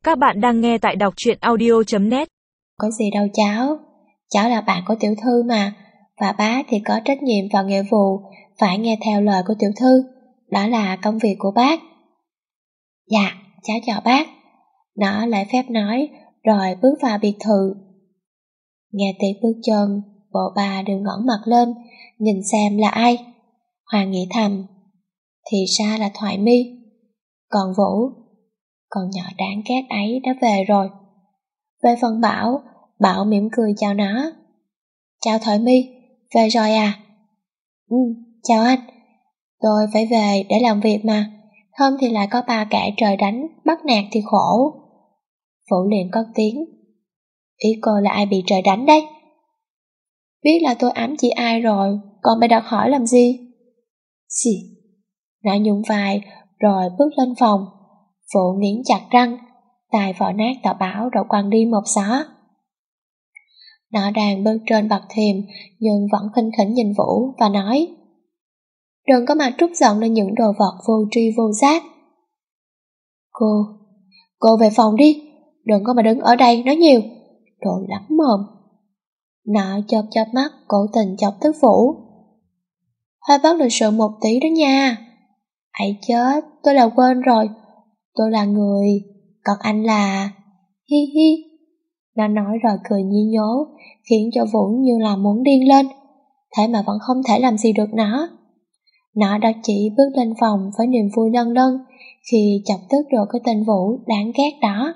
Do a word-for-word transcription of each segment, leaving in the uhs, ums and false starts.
Các bạn đang nghe tại đọc truyện audio chấm net. Có gì đâu cháu, cháu là bạn của tiểu thư mà, và bác thì có trách nhiệm và nghĩa vụ phải nghe theo lời của tiểu thư, đó là công việc của bác. Dạ, cháu chào bác. Nó lại phép nói rồi bước vào biệt thự. Nghe tiếng bước chân, bộ bà đều ngẩng mặt lên, nhìn xem là ai. Hoàng nghĩ thầm, thì ra là Thoại My. Còn Vũ, con nhỏ đáng ghét ấy đã về rồi. Về phần Bảo, Bảo mỉm cười chào nó. Chào Thoại My, về rồi à? Ừ, chào anh. Tôi phải về để làm việc mà, không thì lại có ba kẻ trời đánh, bắt nạt thì khổ. Vũ liền cất tiếng. Ý cô là ai bị trời đánh đấy? Biết là tôi ám chỉ ai rồi, còn phải đặt hỏi làm gì? Xì. Nó nhún vai rồi bước lên phòng. Vũ nghiến chặt răng, tài vỏ nát tờ báo rồi quăng đi một xó. Nó đang bước trên bậc thềm nhưng vẫn khinh khỉnh nhìn Vũ và nói: đừng có mà trút giận lên những đồ vật vô tri vô giác. Cô, cô về phòng đi, đừng có mà đứng ở đây nói nhiều, đồ lắm mồm. Nó chớp chớp mắt cố tình chọc tức Vũ. Hơi bất lịch sự một tí đó nha. Ấy chết, tôi là quên rồi, tôi là người, còn anh là... Hi hi. Nó nói rồi cười nhí nhố, khiến cho Vũ như là muốn điên lên, thế mà vẫn không thể làm gì được nó. Nó đã chỉ bước lên phòng với niềm vui lân lân khi chọc tức được cái tên Vũ đáng ghét đó.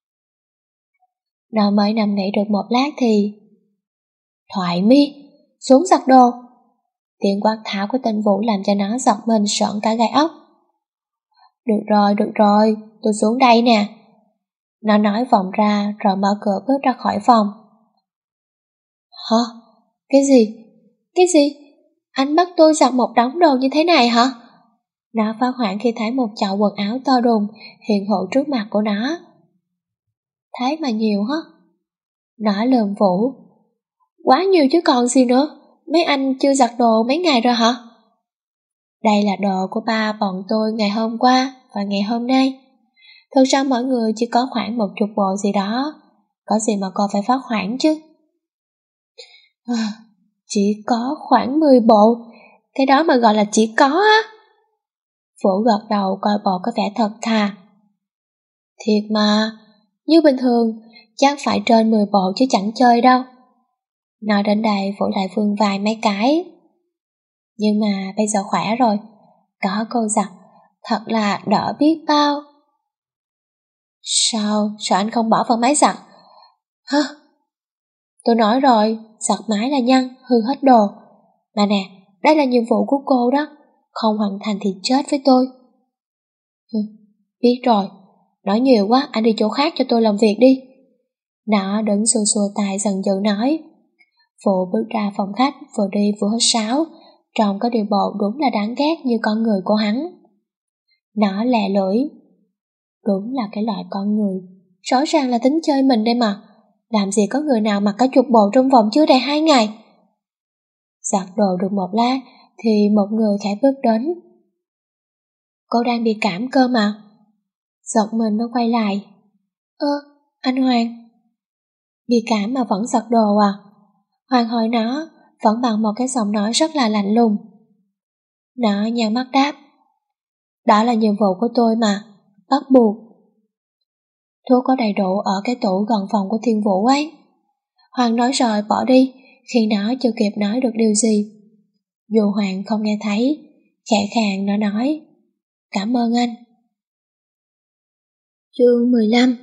Nó mới nằm nghỉ được một lát thì... Thoại My, xuống giặt đồ. Tiếng quát tháo của tên Vũ làm cho nó giật mình sợn cả gai ốc. Được rồi, được rồi, tôi xuống đây nè. Nó nói vòng ra rồi mở cửa bước ra khỏi phòng. Hả? Cái gì? Cái gì? Anh bắt tôi giặt một đống đồ như thế này hả? Nó phá hoảng khi thấy một chậu quần áo to đùng hiện hữu trước mặt của nó. Thấy mà nhiều hả? Nó lườm Vũ. Quá nhiều chứ còn gì nữa, mấy anh chưa giặt đồ mấy ngày rồi hả? Đây là đồ của ba bọn tôi ngày hôm qua và ngày hôm nay. Thực ra mỗi người chỉ có khoảng một chục bộ gì đó, có gì mà cô phải phát hoảng chứ. À, chỉ có khoảng mười bộ, cái đó mà gọi là chỉ có á. Vũ gật đầu coi bộ có vẻ thật thà. Thiệt mà, như bình thường chắc phải trên mười bộ chứ chẳng chơi đâu. Nói đến đây Vũ lại vươn vai mấy cái. Nhưng mà bây giờ khỏe rồi, có cô giặt, thật là đỡ biết bao. Sao, sao anh không bỏ vào máy giặt? Hả? Tôi nói rồi, giặt máy là nhăn, hư hết đồ. Mà nè, đây là nhiệm vụ của cô đó, không hoàn thành thì chết với tôi. Hừ, biết rồi, nói nhiều quá, anh đi chỗ khác cho tôi làm việc đi. Nó đứng xua xua tay dần dữ nói. Phụ bước ra phòng khách vừa đi vừa hít sáo, trông có điều bộ đúng là đáng ghét như con người của hắn. Nó lè lưỡi. Đúng là cái loại con người, rõ ràng là tính chơi mình đây mà. Làm gì có người nào mặc cả chục bộ trong vòng chưa đầy hai ngày. Giặt đồ được một lát thì một người khẽ bước đến. Cô đang bị cảm cơ mà. Giật mình nó quay lại. Ơ, anh Hoàng. Bị cảm mà vẫn giặt đồ à? Hoàng hỏi nó, vẫn bằng một cái giọng nói rất là lạnh lùng. Nó nhăn mắt đáp. Đó là nhiệm vụ của tôi mà, bắt buộc. Thuốc có đầy đủ ở cái tủ gần phòng của Thiên Vũ ấy. Hoàng nói rồi bỏ đi, khi nó chưa kịp nói được điều gì. Dù Hoàng không nghe thấy, khẽ khàng nó nói, cảm ơn anh. Chương mười lăm.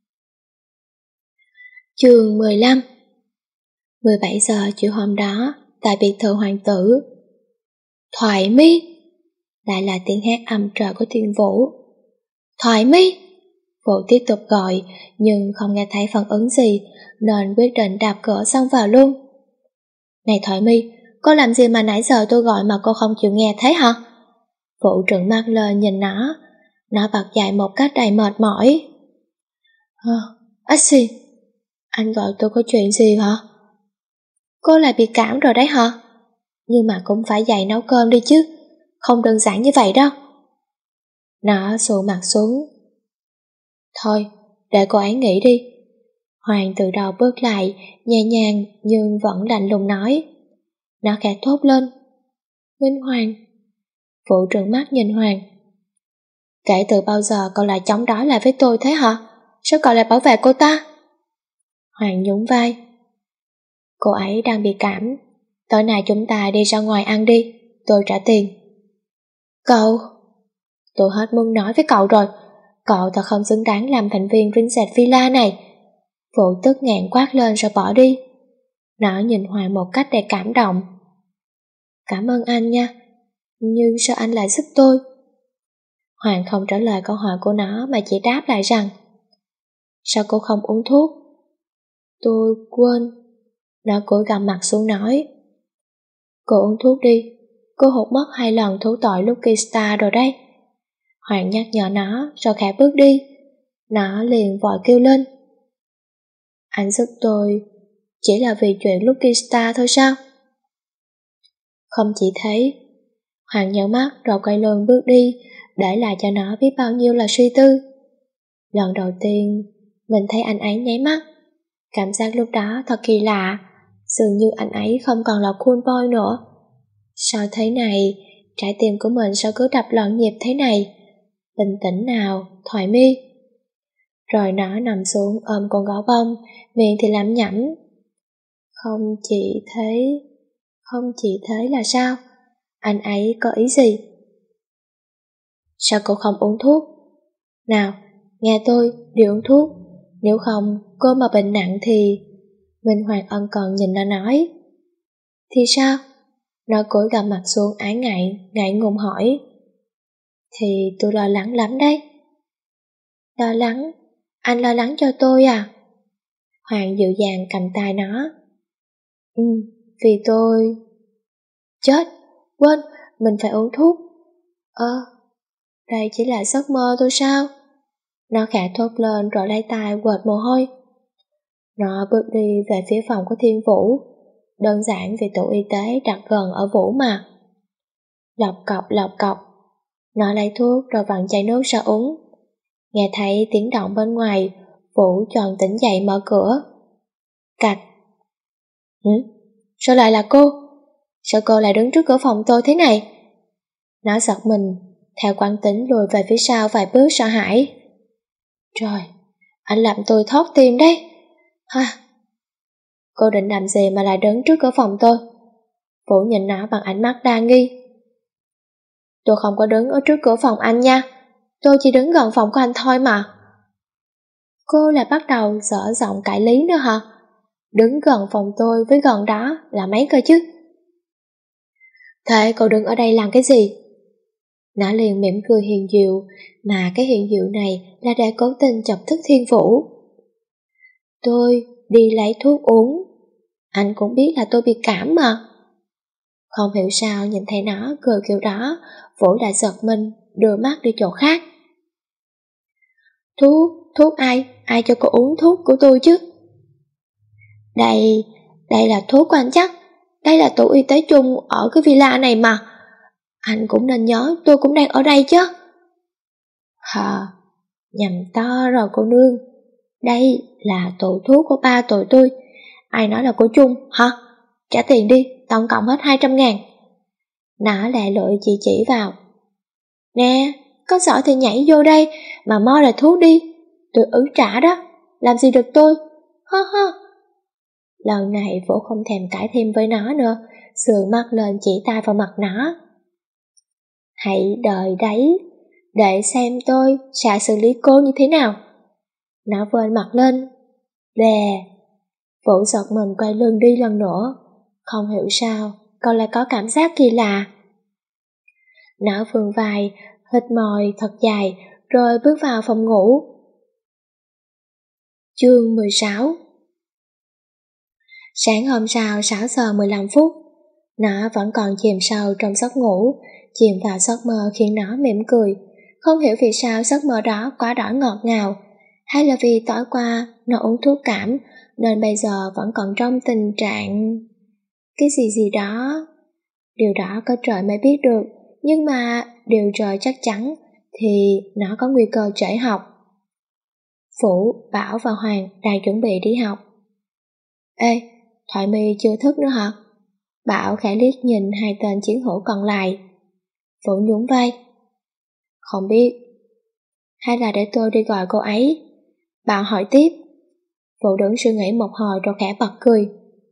Chương mười lăm. mười bảy giờ chiều hôm đó, tại biệt thự hoàng tử. Thoại My. Lại là tiếng hét âm trời của Thiên Vũ. Thoại My. Vũ tiếp tục gọi, nhưng không nghe thấy phản ứng gì, nên quyết định đạp cửa xông vào luôn. Này Thoại My, cô làm gì mà nãy giờ tôi gọi mà cô không chịu nghe thế hả? Vũ trợn mắt lên nhìn nó, nó bật dậy một cách đầy mệt mỏi. Hơ, Axie, anh gọi tôi có chuyện gì hả? Cô lại bị cảm rồi đấy hả? Nhưng mà cũng phải dậy nấu cơm đi chứ, không đơn giản như vậy đâu. Nó xù mặt xuống. Thôi, để cô ấy nghĩ đi. Hoàng từ đầu bước lại, nhẹ nhàng nhưng vẫn lạnh lùng nói. Nó khẽ thốt lên. Minh Hoàng. Vũ trợn mắt nhìn Hoàng. Kể từ bao giờ cậu lại chống đối lại với tôi thế hả? Sao cậu lại bảo vệ cô ta? Hoàng nhún vai. Cô ấy đang bị cảm. Tối nay chúng ta đi ra ngoài ăn đi, tôi trả tiền. Cậu... Tôi hết muốn nói với cậu rồi. Cậu thật không xứng đáng làm thành viên Princess Villa này. Vũ tức ngạn quát lên rồi bỏ đi. Nó nhìn Hoàng một cách đầy cảm động. Cảm ơn anh nha. Nhưng sao anh lại giúp tôi? Hoàng không trả lời câu hỏi của nó mà chỉ đáp lại rằng sao cô không uống thuốc? Tôi quên. Nó cúi gằm mặt xuống nói. Cô uống thuốc đi. Cô hụt mất hai lần thú tội Lucky Star rồi đấy. Hoàng nhắc nhở nó rồi khẽ bước đi. Nó liền vội kêu lên. Anh giúp tôi chỉ là vì chuyện Lucky Star thôi sao? Không chỉ thế. Hoàng nhớ mắt rồi quay lưng bước đi, để lại cho nó biết bao nhiêu là suy tư. Lần đầu tiên mình thấy anh ấy nháy mắt. Cảm giác lúc đó thật kỳ lạ. Dường như anh ấy không còn là cool boy nữa. Sao thế này? Trái tim của mình sao cứ đập loạn nhịp thế này? Bình tĩnh nào, thoải mi. Rồi nó nằm xuống ôm con gấu bông, miệng thì lẩm nhẩm. Không chỉ thế, không chỉ thế là sao? Anh ấy có ý gì? Sao cô không uống thuốc? Nào, nghe tôi, đi uống thuốc. Nếu không, cô mà bệnh nặng thì... Minh Hoàng ân cần nhìn nó nói. Thì sao? Nó cúi gằm mặt xuống ái ngại, ngại ngùng hỏi. Thì tôi lo lắng lắm đấy. Lo lắng? Anh lo lắng cho tôi à? Hoàng dịu dàng cầm tay nó. Ừ, vì tôi... Chết, quên, mình phải uống thuốc. Ơ, đây chỉ là giấc mơ thôi sao? Nó khẽ thốt lên rồi lấy tay quệt mồ hôi. Nó bước đi về phía phòng của Thiên Vũ. Đơn giản vì tủ y tế đặt gần ở Vũ mà. Lọc cọc lọc cọc. Nó lấy thuốc rồi vặn chai nước ra uống. Nghe thấy tiếng động bên ngoài, Vũ tròn tỉnh dậy mở cửa. Cạch. Hử? Sao lại là cô? Sao cô lại đứng trước cửa phòng tôi thế này? Nó giật mình, theo quán tính lùi về phía sau vài bước sợ hãi. Trời, anh làm tôi thót tim đấy. Ha, cô định làm gì mà lại đứng trước cửa phòng tôi? Vũ nhìn nó bằng ánh mắt đa nghi. Tôi không có đứng ở trước cửa phòng anh nha. Tôi chỉ đứng gần phòng của anh thôi mà. Cô lại bắt đầu dở giọng cãi lý nữa hả? Đứng gần phòng tôi với gần đó là mấy cơ chứ? Thế cô đứng ở đây làm cái gì? Nó liền mỉm cười hiền diệu, mà cái hiền diệu này là để cố tình chọc tức Thiên Vũ. Tôi đi lấy thuốc uống. Anh cũng biết là tôi bị cảm mà. Không hiểu sao nhìn thấy nó cười kiểu đó, Vũ đã giật mình, đưa mắt đi chỗ khác. Thuốc, thuốc ai? Ai cho cô uống thuốc của tôi chứ? Đây, đây là thuốc của anh chắc. Đây là tủ y tế chung ở cái villa này mà. Anh cũng nên nhớ tôi cũng đang ở đây chứ. Hờ, nhầm to rồi cô nương. Đây là tủ thuốc của ba tụi tôi. Ai nói là của chung hả? Trả tiền đi, tổng cộng hết hai trăm ngàn. Nó lẹ lội chỉ chỉ vào. Nè, có giỏi thì nhảy vô đây, mà mo là thuốc đi. Tôi ứ trả đó, làm gì được tôi. Hơ hơ. Lần này Vũ không thèm cãi thêm với nó nữa, sườn mắt lên chỉ tay vào mặt nó. Hãy đợi đấy, để xem tôi sẽ xử lý cô như thế nào. Nó vênh mặt lên. Đè. Vũ giật mình quay lưng đi lần nữa. Không hiểu sao cậu lại có cảm giác kỳ lạ. Nó vươn vai, hít môi thật dài, rồi bước vào phòng ngủ. Chương mười sáu. Sáng hôm sau sáu giờ mười lăm phút, nó vẫn còn chìm sâu trong giấc ngủ. Chìm vào giấc mơ khiến nó mỉm cười. Không hiểu vì sao giấc mơ đó quá đỗi ngọt ngào. Hay là vì tối qua nó uống thuốc cảm nên bây giờ vẫn còn trong tình trạng... cái gì gì đó. Điều đó có trời mới biết được. Nhưng mà điều trời chắc chắn thì nó có nguy cơ trễ học. Phủ, Bảo và Hoàng đang chuẩn bị đi học. Ê, Thoại My chưa thức nữa hả? Bảo khẽ liếc nhìn hai tên chiến hữu còn lại. Vũ nhún vai. Không biết. Hay là để tôi đi gọi cô ấy? Bảo hỏi tiếp. Vũ đứng suy nghĩ một hồi rồi khẽ bật cười.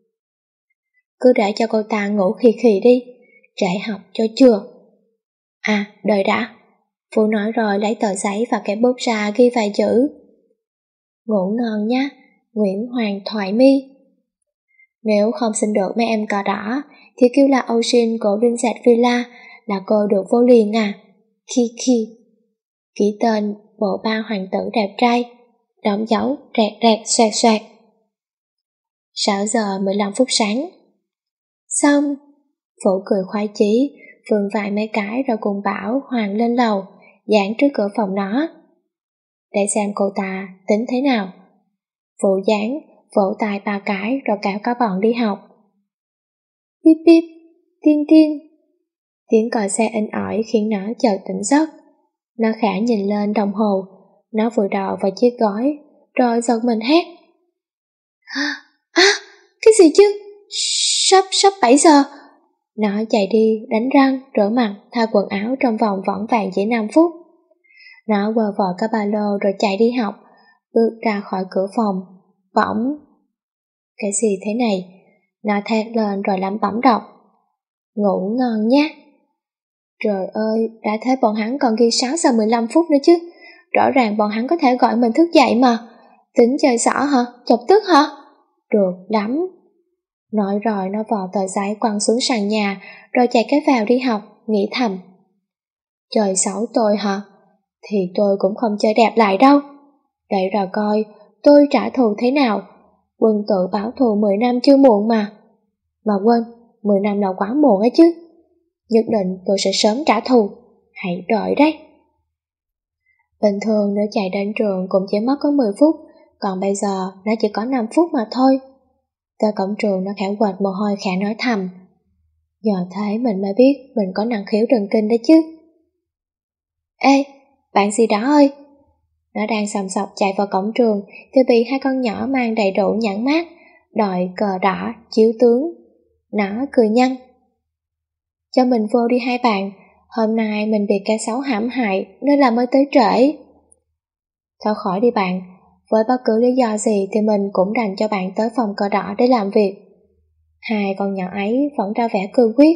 Cứ để cho cô ta ngủ khì khì đi, trễ học cho chưa. À, đợi đã. Vũ nói rồi lấy tờ giấy và cái bút ra ghi vài chữ. Ngủ ngon nhé, Nguyễn Hoàng Thoại My. Nếu không xin được mấy em cờ đỏ thì kêu là Ocean của Vincent Villa là cô được vô liền à. Khi khi. Ký tên bộ ba hoàng tử đẹp trai, đóng dấu rẹt rẹt xoẹt xoẹt. sáu giờ mười lăm phút sáng. Xong. Vũ cười khoái chí, vươn vài mấy cái rồi cùng Bảo Hoàng lên lầu, dán trước cửa phòng nó. Để xem cô ta tính thế nào. Vũ dán, vỗ tay ba cái rồi kéo cả bọn đi học. Bíp bíp, tin tin. Tiếng còi xe inh ỏi khiến nó chợt tỉnh giấc. Nó khẽ nhìn lên đồng hồ, nó vùi đầu vào chiếc gói, rồi giật mình hét. À, à, cái gì chứ? Sắp, sắp bảy giờ. Nó chạy đi, đánh răng, rửa mặt, thay quần áo trong vòng vỏn vẹn chỉ năm phút. Nó quờ vợ cái ba lô rồi chạy đi học, bước ra khỏi cửa phòng, bỗng. Cái gì thế này? Nó thét lên rồi lẩm bẩm đọc. Ngủ ngon nhé. Trời ơi, đã thế bọn hắn còn ghi sáu giờ mười lăm phút nữa chứ. Rõ ràng bọn hắn có thể gọi mình thức dậy mà. Tính chơi xỏ hả? Chọc tức hả? Được lắm. Nói rồi nó vò tờ giấy quăng xuống sàn nhà, rồi chạy cái vào đi học, nghĩ thầm. Chơi xấu tôi hả? Thì tôi cũng không chơi đẹp lại đâu. Để rồi coi tôi trả thù thế nào. Quân tự báo thù mười năm chưa muộn mà. Mà quên, mười năm là quá muộn ấy chứ. Nhất định tôi sẽ sớm trả thù. Hãy đợi đấy. Bình thường nếu chạy đến trường cũng chỉ mất có mười phút, còn bây giờ nó chỉ có năm phút mà thôi. Tới cổng trường nó khẽ quệt mồ hôi khẽ nói thầm. Giờ thế mình mới biết mình có năng khiếu thần kinh đấy chứ. Ê, bạn gì đó ơi. Nó đang sầm sọc chạy vào cổng trường thì bị hai con nhỏ mang đầy đủ nhãn mác, đội cờ đỏ, chiếu tướng. Nó cười nhăn. Cho mình vô đi hai bạn, hôm nay mình bị cá sấu hãm hại nên là mới tới trễ. Thôi khỏi đi bạn, với bất cứ lý do gì thì mình cũng đành cho bạn tới phòng cờ đỏ để làm việc. Hai con nhỏ ấy vẫn ra vẻ cương quyết.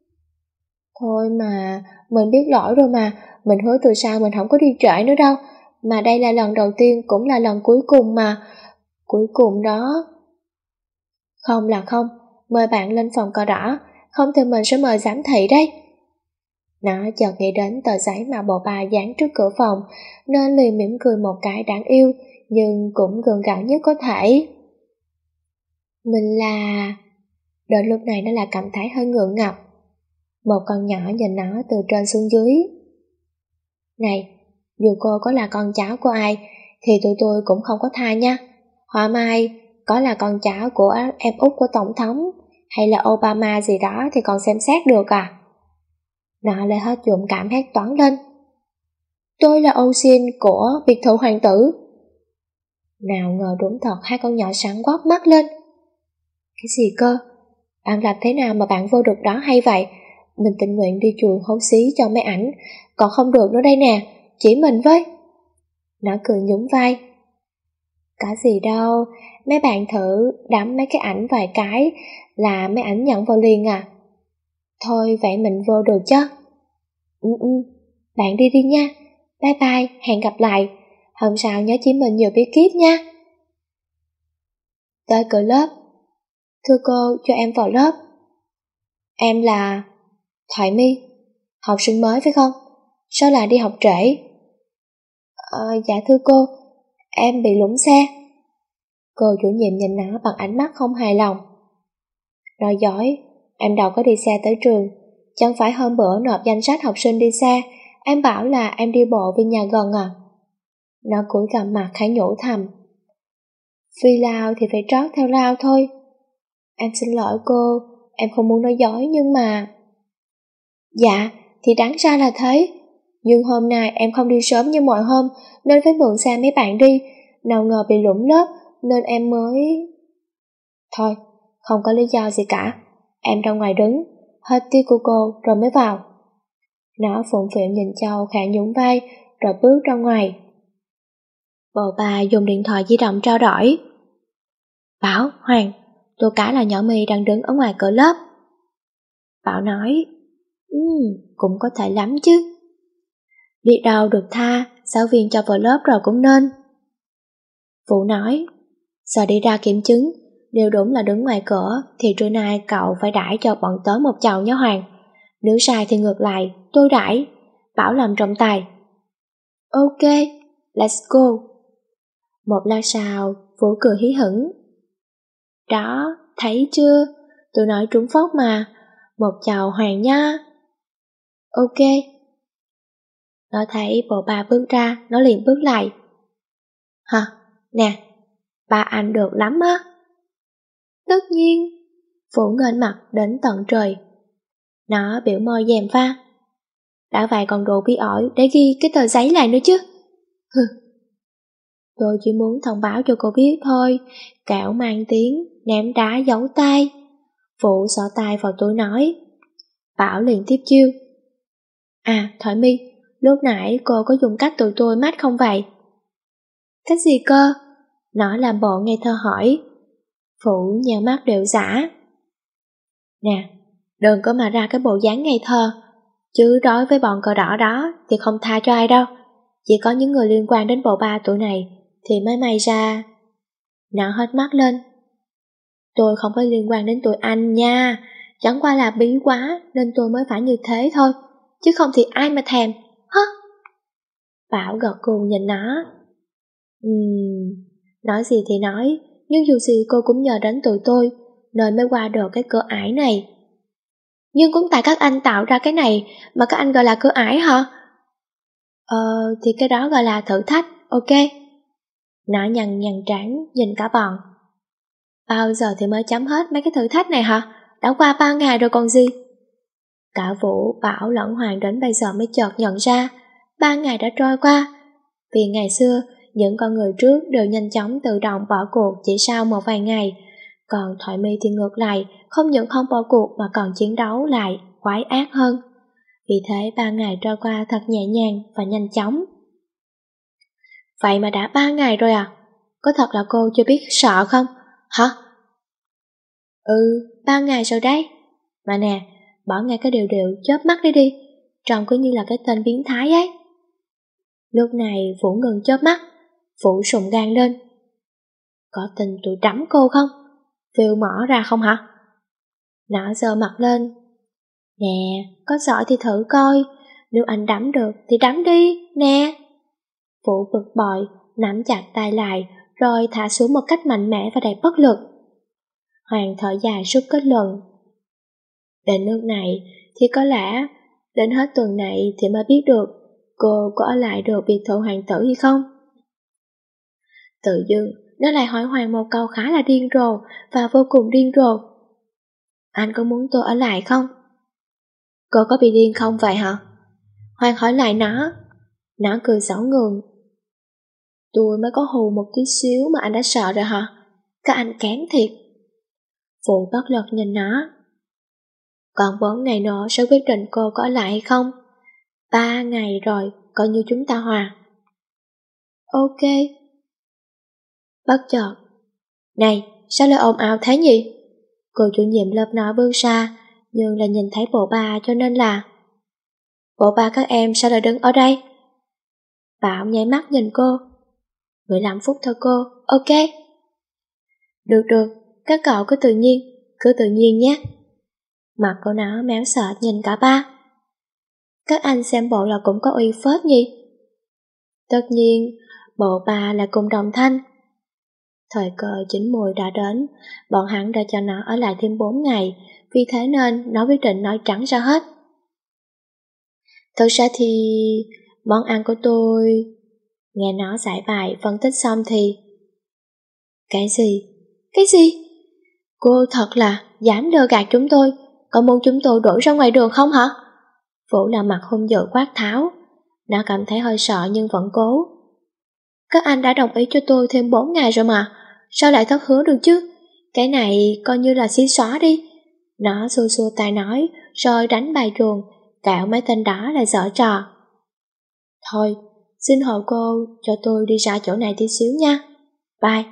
Thôi mà, mình biết lỗi rồi mà, mình hứa từ sau mình không có đi trễ nữa đâu. Mà đây là lần đầu tiên cũng là lần cuối cùng mà. Cuối cùng đó. Không là không, mời bạn lên phòng cờ đỏ, không thì mình sẽ mời giám thị đấy. Nó chợt nghĩ đến tờ giấy mà bộ ba dán trước cửa phòng, nên liền mỉm cười một cái đáng yêu, nhưng cũng gượng gạo nhất có thể. Mình là... Đến lúc này nó là cảm thấy hơi ngượng ngập. Một con nhỏ nhìn nó từ trên xuống dưới. Này, dù cô có là con cháu của ai, thì tụi tôi cũng không có tha nha. Họa mai, có là con cháu của em út của Tổng thống, hay là Obama gì đó thì còn xem xét được à? Nó lại hết dũng cảm hét toán lên. Tôi là Ocean của biệt thự hoàng tử. Nào ngờ đúng thật hai con nhỏ sáng quắc mắt lên. Cái gì cơ? Bạn làm thế nào mà bạn vô được đó hay vậy? Mình tình nguyện đi chùi hấu xí cho mấy ảnh, còn không được nữa đây nè, chỉ mình với. Nó cười nhún vai. Có gì đâu, mấy bạn thử đắm mấy cái ảnh vài cái là mấy ảnh nhận vào liền à. Thôi vậy mình vô được chứ. Ừ ừ, bạn đi đi nha. Bye bye, hẹn gặp lại. Hôm sau nhớ chỉ mình nhiều bí kíp nha. Tới cửa lớp. Thưa cô, cho em vào lớp. Em là... Thoại My, học sinh mới phải không? Sao lại đi học trễ? Ờ, dạ thưa cô, em bị lủng xe. Cô chủ nhiệm nhìn nó bằng ánh mắt không hài lòng. Nói dối, em đâu có đi xe tới trường. Chẳng phải hôm bữa nộp danh sách học sinh đi xe, em bảo là em đi bộ về nhà gần à? Nó cúi gằm mặt khẽ nhủ thầm. Phi lao thì phải trót theo lao thôi. Em xin lỗi cô, em không muốn nói dối nhưng mà... Dạ, thì đáng ra là thế. Nhưng hôm nay em không đi sớm như mọi hôm nên phải mượn xe mấy bạn đi. nào ngờ bị lủng lớp nên em mới... Thôi, không có lý do gì cả. Em ra ngoài đứng, hết tiết của cô rồi mới vào. Nó phụng phịu nhìn Châu khẽ nhún vai rồi bước ra ngoài. Bồ bà dùng điện thoại di động trao đổi. Bảo, Hoàng, tôi cả là nhỏ My đang đứng ở ngoài cửa lớp. Bảo nói, ừ, cũng có thể lắm chứ. Biết đâu được tha, giáo viên cho vào lớp rồi cũng nên. Vũ nói, giờ đi ra kiểm chứng, nếu đúng là đứng ngoài cửa thì trưa nay cậu phải đãi cho bọn tớ một chầu nhé Hoàng. Nếu sai thì ngược lại, tôi đãi. Bảo làm trọng tài. Ok, let's go. Một lát sau, Vũ cười hí hửng. Đó, thấy chưa? Tôi nói trúng phóc mà. Một chầu Hoàng nha. Ok. Nó thấy bộ ba bước ra, nó liền bước lại. Hả? Nè, ba anh được lắm á. Tất nhiên. Vũ nghênh mặt đến tận trời. Nó biểu môi gièm pha. Đã vậy còn đồ bí ổi để ghi cái tờ giấy lại nữa chứ. Hừ. Tôi chỉ muốn thông báo cho cô biết thôi. Kẻo mang tiếng ném đá giấu tay. Vũ xỏ tay vào túi nói. Bảo liền tiếp chiêu. À, Thoại My, lúc nãy cô có dùng cách tụi tôi mách không vậy? Cách gì cơ? Nó làm bộ ngây thơ hỏi. Vũ nhào mắt đều giả. Nè, đừng có mà ra cái bộ dáng ngây thơ. Chứ đối với bọn cờ đỏ đó thì không tha cho ai đâu. Chỉ có những người liên quan đến bộ ba tụi này thì mới may ra. Nó hết mắt lên. Tôi không có liên quan đến tụi anh nha. Chẳng qua là bí quá nên tôi mới phải như thế thôi. Chứ không thì ai mà thèm. Hớ? Bảo gật gù nhìn nó. Ừm, nói gì thì nói, nhưng dù gì cô cũng nhờ đến tụi tôi nên mới qua được cái cửa ải này. Nhưng cũng tại các anh tạo ra cái này mà các anh gọi là cửa ải hả? Ờ, thì cái đó gọi là thử thách, ok. Nó nhằn nhằn trán nhìn cả bọn. Bao giờ thì mới chấm hết mấy cái thử thách này hả? Đã qua ba ngày rồi còn gì? Cả Vũ, Bảo lẫn Hoàng đến bây giờ mới chợt nhận ra ba ngày đã trôi qua. Vì ngày xưa, những con người trước đều nhanh chóng tự động bỏ cuộc chỉ sau một vài ngày. Còn Thoại My thì ngược lại, không những không bỏ cuộc mà còn chiến đấu lại, quái ác hơn. Vì thế ba ngày trôi qua thật nhẹ nhàng và nhanh chóng. Vậy mà đã ba ngày rồi à? Có thật là cô chưa biết sợ không? Hả? Ừ, ba ngày rồi đấy. Mà nè, bỏ ngay cái điều điệu chớp mắt đi đi. Trông cứ như là cái tên biến thái ấy. Lúc này Vũ ngừng chớp mắt. Vũ sùng gan lên. Có tin tụi đấm cô không? Phiêu mỏ ra không hả? Nó giơ mặt lên. Nè, có giỏi thì thử coi. Nếu anh đấm được thì đấm đi, nè. Vũ bực bội, nắm chặt tay lại, rồi thả xuống một cách mạnh mẽ và đầy bất lực. Hoàng thở dài rút kết luận. Đến nước này thì có lẽ đến hết tuần này thì mới biết được cô có ở lại được biệt thự hoàng tử hay không. Tự dưng nó lại hỏi Hoàng một câu khá là điên rồ và vô cùng điên rồ. Anh có muốn tôi ở lại không? Cô có bị điên không vậy hả? Hoàng hỏi lại nó. Nó cười xảo ngường. Tôi mới có hù một tí xíu mà anh đã sợ rồi hả? Các anh kém thiệt. Phụ bất lực nhìn nó. Còn bốn ngày nữa sẽ quyết định cô có ở lại hay không. Ba ngày rồi, coi như chúng ta hòa. Ok. Bất chợt. Này, sao lại ồn ào thế nhỉ? Cô chủ nhiệm lớp nói bước ra, nhưng là nhìn thấy bộ ba cho nên là... Bộ ba các em sao lại đứng ở đây? Bảo nháy mắt nhìn cô. mười lăm phút thôi cô, ok. Được được, các cậu cứ tự nhiên, cứ tự nhiên nhé. Mặt cô nó méo sợt nhìn cả ba. Các anh xem bộ là cũng có uy phết nhỉ? Tất nhiên, bộ ba là cùng đồng thanh. Thời cơ chín mùi đã đến, bọn hắn đã cho nó ở lại thêm bốn ngày, vì thế nên nó quyết định nói trắng ra hết. Thực ra thì món ăn của tôi... Nghe nó giải bài phân tích xong thì... Cái gì? Cái gì? Cô thật là dám lừa gạt chúng tôi, có muốn chúng tôi đuổi ra ngoài đường không hả? Vũ là mặt hung dữ quát tháo. Nó cảm thấy hơi sợ nhưng vẫn cố. các anh đã đồng ý cho tôi thêm bốn ngày rồi mà, sao lại thất hứa được chứ? Cái này coi như là xí xóa đi. Nó xua xua tay nói, rồi đánh bài chuồng, cạo mấy tên đó là giở trò. Thôi, xin hỏi cô cho tôi đi ra chỗ này tí xíu nha. Bye.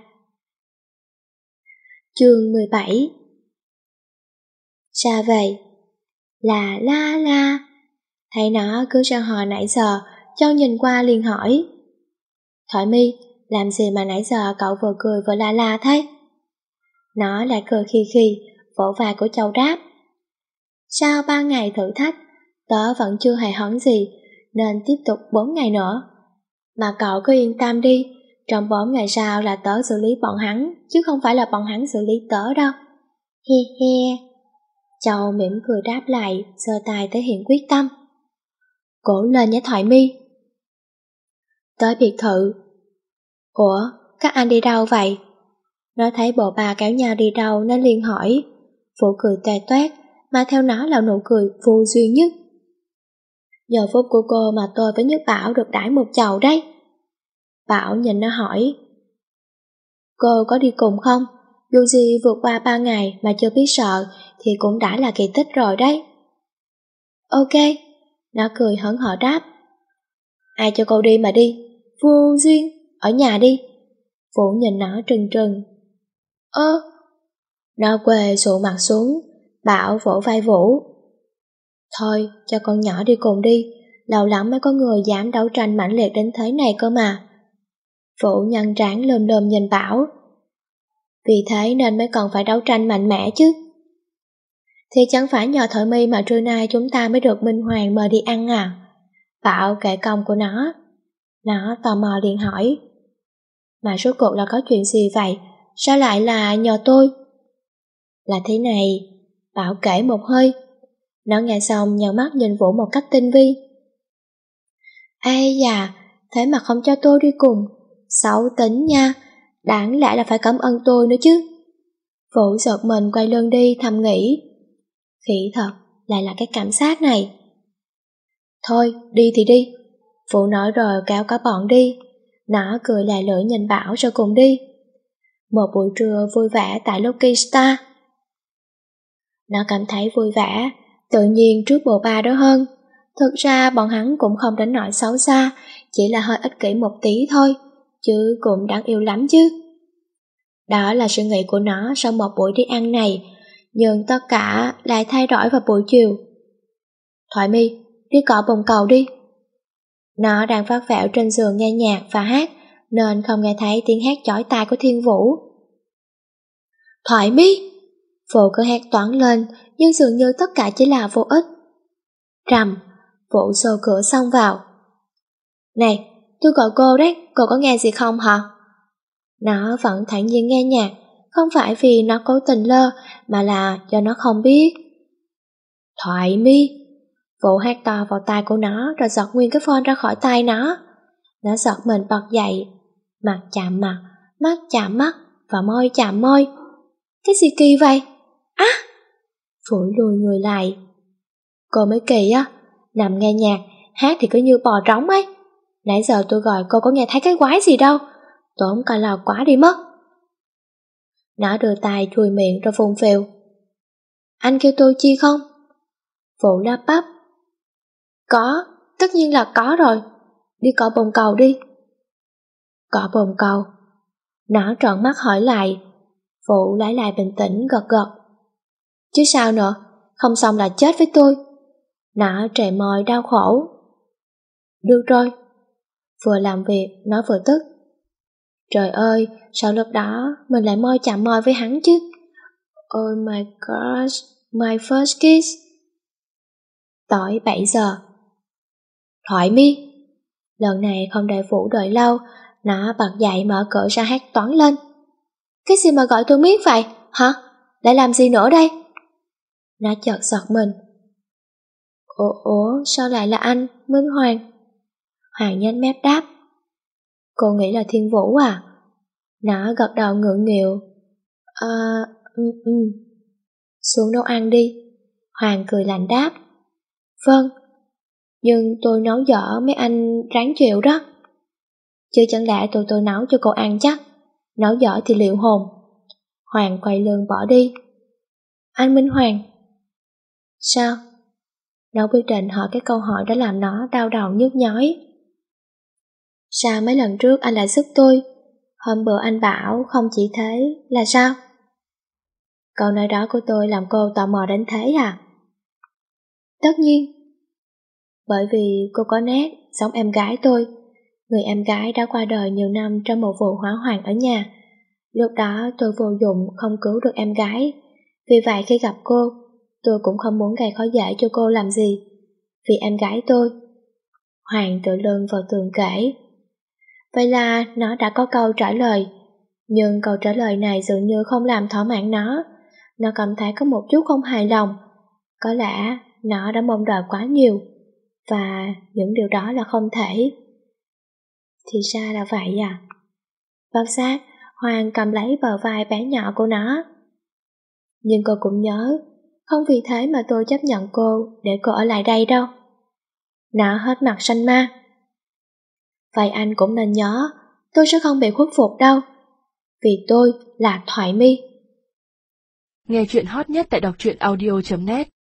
Chương mười bảy. Ra về. Là la la. Thấy nó cứ reo hò nãy giờ, Châu nhìn qua liền hỏi. Thoại Mi, làm gì mà nãy giờ cậu vừa cười vừa la la thế? Nó lại cười khi khi, vỗ vai của Châu đáp. Sau ba ngày thử thách, tớ vẫn chưa hề hấn gì, nên tiếp tục bốn ngày nữa. Mà cậu cứ yên tâm đi, trong bốn ngày sau là tớ xử lý bọn hắn, chứ không phải là bọn hắn xử lý tớ đâu. He he. Châu mỉm cười đáp lại, giơ tay thể hiện quyết tâm. Cố lên nhé Thoại Mi. Tới biệt thự. Ủa, các anh đi đâu vậy? Nó thấy bộ bà kéo nhau đi đâu nên liền hỏi. Vũ cười toe toét, mà theo nó là nụ cười vô duyên nhất. Giờ phút của cô mà tôi với Nhất Bảo được đãi một chầu đấy. Bảo nhìn nó hỏi. Cô có đi cùng không? Dù gì vượt qua ba ngày mà chưa biết sợ thì cũng đã là kỳ tích rồi đấy. Ok, nó cười hớn hở đáp. Ai cho cô đi mà đi, vô duyên, ở nhà đi. Vũ nhìn nó trừng trừng. Ơ, nó quê sụ mặt xuống, Bảo vỗ vai Vũ. Thôi, cho con nhỏ đi cùng đi, lâu lắm mới có người dám đấu tranh mãnh liệt đến thế này cơ mà. Vũ nhăn trán lườm lườm nhìn Bảo. Vì thế nên mới cần phải đấu tranh mạnh mẽ chứ. Thì chẳng phải nhờ Thoại Mi mà trưa nay chúng ta mới được Minh Hoàng mời đi ăn à? Bảo kể công của nó. Nó tò mò liền hỏi. Mà rốt cuộc là có chuyện gì vậy? Sao lại là nhờ tôi? Là thế này, Bảo kể một hơi. Nó nghe xong nhào mắt nhìn Vũ một cách tinh vi. Ây da, thế mà không cho tôi đi cùng, xấu tính nha, đáng lẽ là phải cảm ơn tôi nữa chứ. Vũ giật mình quay lưng đi thầm nghĩ. Khỉ thật, lại là cái cảm giác này. Thôi, đi thì đi. Vũ nói rồi kéo cả bọn đi. Nó cười lè lưỡi nhìn Bảo rồi cùng đi. Một buổi trưa vui vẻ tại Lucky Star. Nó cảm thấy vui vẻ, tự nhiên trước bộ ba đó hơn. Thực ra bọn hắn cũng không đến nỗi xấu xa, chỉ là hơi ích kỷ một tí thôi, chứ cũng đáng yêu lắm chứ. Đó là suy nghĩ của nó sau một buổi đi ăn này, nhưng tất cả lại thay đổi vào buổi chiều. Thoại Mi, đi cọ bồn cầu đi. Nó đang vắt vẻo trên giường nghe nhạc và hát, nên không nghe thấy tiếng hát chói tai của Thiên Vũ. Thoại Mi! Vũ cứ hét toáng lên, nhưng dường như tất cả chỉ là vô ích. Rầm, Vũ xô cửa xông vào. Này, tôi gọi cô đấy, cô có nghe gì không hả? Nó vẫn thản nhiên nghe nhạc, không phải vì nó cố tình lơ, mà là do nó không biết. Thoại Mi! Vũ hét to vào tai của nó rồi giật nguyên cái phone ra khỏi tai nó. Nó giật mình bật dậy, mặt chạm mặt, mắt chạm mắt và môi chạm môi. Cái gì kỳ vậy? Á! À! Vũ lùi người lại. Cô mới kỳ á, nằm nghe nhạc, hát thì cứ như bò trống ấy. Nãy giờ tôi gọi cô có nghe thấy cái quái gì đâu, tốn cả lò quá đi mất. Nó đưa tay chùi miệng rồi phùng phèo. Anh kêu tôi chi không? Vũ lắp bắp. Có, tất nhiên là có rồi. Đi cọ bồn cầu đi. Cọ bồn cầu? Nó trợn mắt hỏi lại. Vũ lấy lại bình tĩnh gật gật. Chứ sao nữa, không xong là chết với tôi. Nó trề môi đau khổ. Được rồi. Vừa làm việc, nó vừa tức. Trời ơi, sao lúc đó mình lại môi chạm môi với hắn chứ? Oh my gosh, my first kiss. Tối bảy giờ. Thoại Mi! Lần này không đợi Vũ đợi lâu, nó bật dậy mở cửa ra hét toáng lên. Cái gì mà gọi tôi miết vậy, hả? Lại làm gì nữa đây? Nó chợt giật mình. Ủa, ủa, sao lại là anh, Minh Hoàng? Hoàng nhếch mép đáp. Cô nghĩ là Thiên Vũ à? Nó gật đầu ngượng nghịu. À, ừ, ừ. Xuống nấu ăn đi. Hoàng cười lạnh đáp. Vâng, nhưng tôi nấu dở mấy anh ráng chịu đó. chứ chẳng lẽ tụi tôi nấu cho cô ăn chắc, nấu dở thì liệu hồn. Hoàng quay lưng bỏ đi. Anh Minh Hoàng. Sao? Nó quyết định hỏi cái câu hỏi đã làm nó đau đầu nhức nhói. Sao mấy lần trước anh lại giúp tôi? Hôm bữa anh bảo không chỉ thế là sao? Câu nói đó của tôi làm cô tò mò đến thế à? Tất nhiên. Bởi vì cô có nét giống em gái tôi. Người em gái đã qua đời nhiều năm trong một vụ hỏa hoạn ở nhà. Lúc đó tôi vô dụng không cứu được em gái. Vì vậy khi gặp cô, tôi cũng không muốn gây khó dễ cho cô làm gì. Vì em gái tôi. Hoàng tựa lưng vào tường kể. Vậy là nó đã có câu trả lời. Nhưng câu trả lời này dường như không làm thỏa mãn nó. Nó cảm thấy có một chút không hài lòng. Có lẽ nó đã mong đợi quá nhiều. Và những điều đó là không thể. Thì ra là vậy à? Bám sát, Hoàng cầm lấy bờ vai bé nhỏ của nó. Nhưng cô cũng nhớ, không vì thế mà tôi chấp nhận cô để cô ở lại đây đâu. Nó hết mặt xanh ma. Vậy anh cũng nên nhớ, tôi sẽ không bị khuất phục đâu. Vì tôi là Thoại My. Nghe chuyện hot nhất tại đọc truyện audio chấm net.